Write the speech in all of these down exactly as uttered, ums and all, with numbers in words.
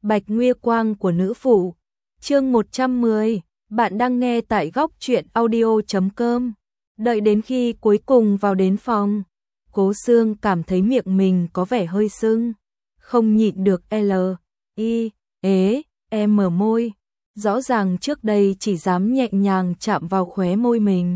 Bạch Nguy Quang của nữ phụ. Chương một trăm mười, bạn đang nghe tại góc truyện audio chấm com. Đợi đến khi cuối cùng vào đến phòng, Cố Sương cảm thấy miệng mình có vẻ hơi sưng, không nhịn được L, I, ế, E mở môi. Rõ ràng trước đây chỉ dám nhẹ nhàng chạm vào khóe môi mình.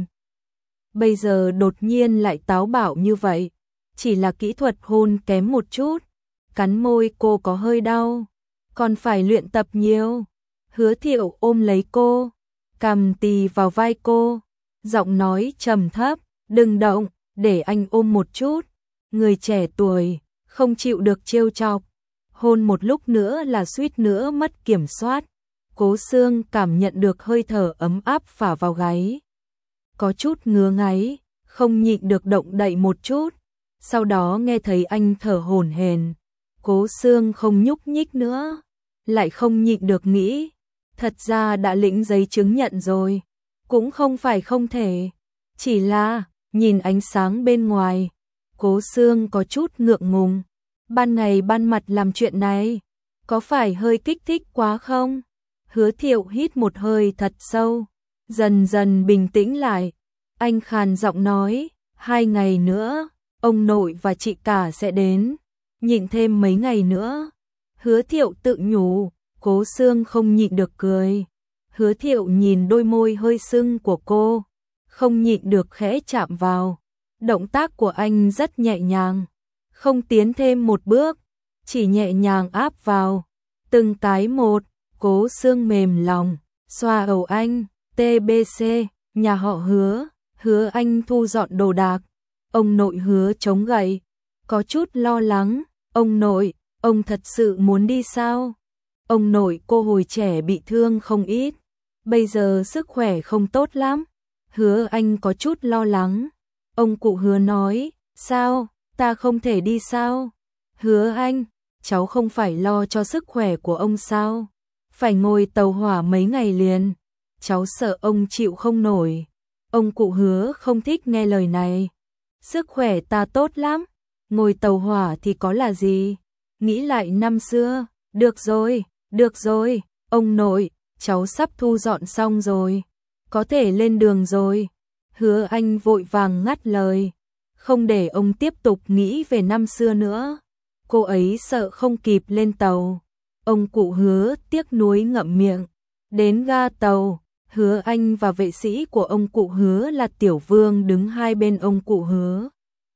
Bây giờ đột nhiên lại táo bạo như vậy, chỉ là kỹ thuật hôn kém một chút. Cắn môi cô có hơi đau, còn phải luyện tập nhiều. Hứa Thiệu ôm lấy cô, cằm tì vào vai cô, giọng nói trầm thấp, đừng động, để anh ôm một chút. Người trẻ tuổi, không chịu được trêu chọc. Hôn một lúc nữa là suýt nữa mất kiểm soát. Cố Sương cảm nhận được hơi thở ấm áp phả vào gáy. Có chút ngứa ngáy, không nhịn được động đậy một chút. Sau đó nghe thấy anh thở hổn hển. Cố Sương không nhúc nhích nữa, lại không nhịn được nghĩ, thật ra đã lĩnh giấy chứng nhận rồi, cũng không phải không thể, chỉ là nhìn ánh sáng bên ngoài, Cố Sương có chút ngượng ngùng. Ban ngày ban mặt làm chuyện này, có phải hơi kích thích quá không? Hứa Thiệu hít một hơi thật sâu, dần dần bình tĩnh lại. Anh khàn giọng nói, hai ngày nữa, ông nội và chị cả sẽ đến, nhịn thêm mấy ngày nữa. Hứa Thiệu tự nhủ. Cố Sương không nhịn được cười. Hứa Thiệu nhìn đôi môi hơi sưng của cô, không nhịn được khẽ chạm vào. Động tác của anh rất nhẹ nhàng, không tiến thêm một bước, chỉ nhẹ nhàng áp vào. Từng cái một, Cố Sương mềm lòng, xoa đầu anh. tê bê xê, nhà họ Hứa, Hứa Anh thu dọn đồ đạc. Ông nội Hứa chống gậy, có chút lo lắng. Ông nội, ông thật sự muốn đi sao? Ông nội cô hồi trẻ bị thương không ít, bây giờ sức khỏe không tốt lắm. Hứa Anh có chút lo lắng. Ông cụ Hứa nói, sao, ta không thể đi sao? Hứa Anh, cháu không phải lo cho sức khỏe của ông sao? Phải ngồi tàu hỏa mấy ngày liền, cháu sợ ông chịu không nổi. Ông cụ Hứa không thích nghe lời này. Sức khỏe ta tốt lắm, ngồi tàu hỏa thì có là gì? Nghĩ lại năm xưa, được rồi. Được rồi, ông nội, cháu sắp thu dọn xong rồi, có thể lên đường rồi. Hứa Anh vội vàng ngắt lời, không để ông tiếp tục nghĩ về năm xưa nữa. Cô ấy sợ không kịp lên tàu. Ông cụ Hứa tiếc nuối ngậm miệng. Đến ga tàu, Hứa Anh và vệ sĩ của ông cụ Hứa là Tiểu Vương đứng hai bên ông cụ Hứa.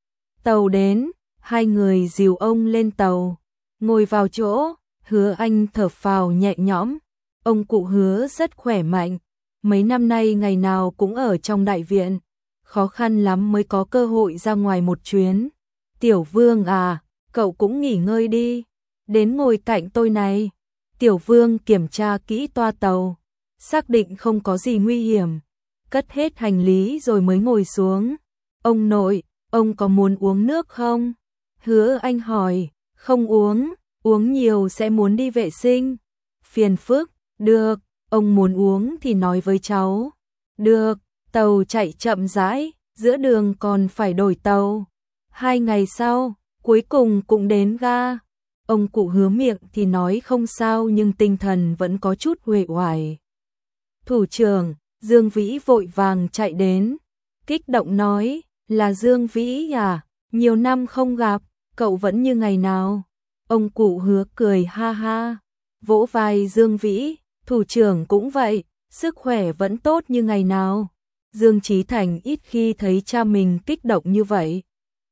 Tàu đến, hai người dìu ông lên tàu, ngồi vào chỗ. Hứa Anh thở phào nhẹ nhõm. Ông cụ Hứa rất khỏe mạnh, mấy năm nay ngày nào cũng ở trong đại viện, khó khăn lắm mới có cơ hội ra ngoài một chuyến. Tiểu Vương à, cậu cũng nghỉ ngơi đi, đến ngồi cạnh tôi này. Tiểu Vương kiểm tra kỹ toa tàu, xác định không có gì nguy hiểm, cất hết hành lý rồi mới ngồi xuống. Ông nội, ông có muốn uống nước không? Hứa Anh hỏi. Không uống. Uống nhiều sẽ muốn đi vệ sinh. Phiền phức. Được, ông muốn uống thì nói với cháu. Được, tàu chạy chậm rãi, giữa đường còn phải đổi tàu. Hai ngày sau, cuối cùng cũng đến ga. Ông cụ Hứa miệng thì nói không sao nhưng tinh thần vẫn có chút uể oải. Thủ trưởng, Dương Vĩ vội vàng chạy đến, kích động nói, là Dương Vĩ à, nhiều năm không gặp, cậu vẫn như ngày nào. Ông cụ Hứa cười ha ha, vỗ vai Dương Vĩ, thủ trưởng cũng vậy, sức khỏe vẫn tốt như ngày nào. Dương Chí Thành ít khi thấy cha mình kích động như vậy.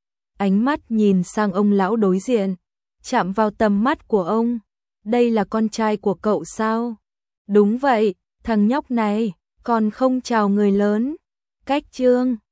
Ánh mắt nhìn sang ông lão đối diện, chạm vào tầm mắt của ông. Đây là con trai của cậu sao? Đúng vậy, thằng nhóc này, còn không chào người lớn. Cách trương.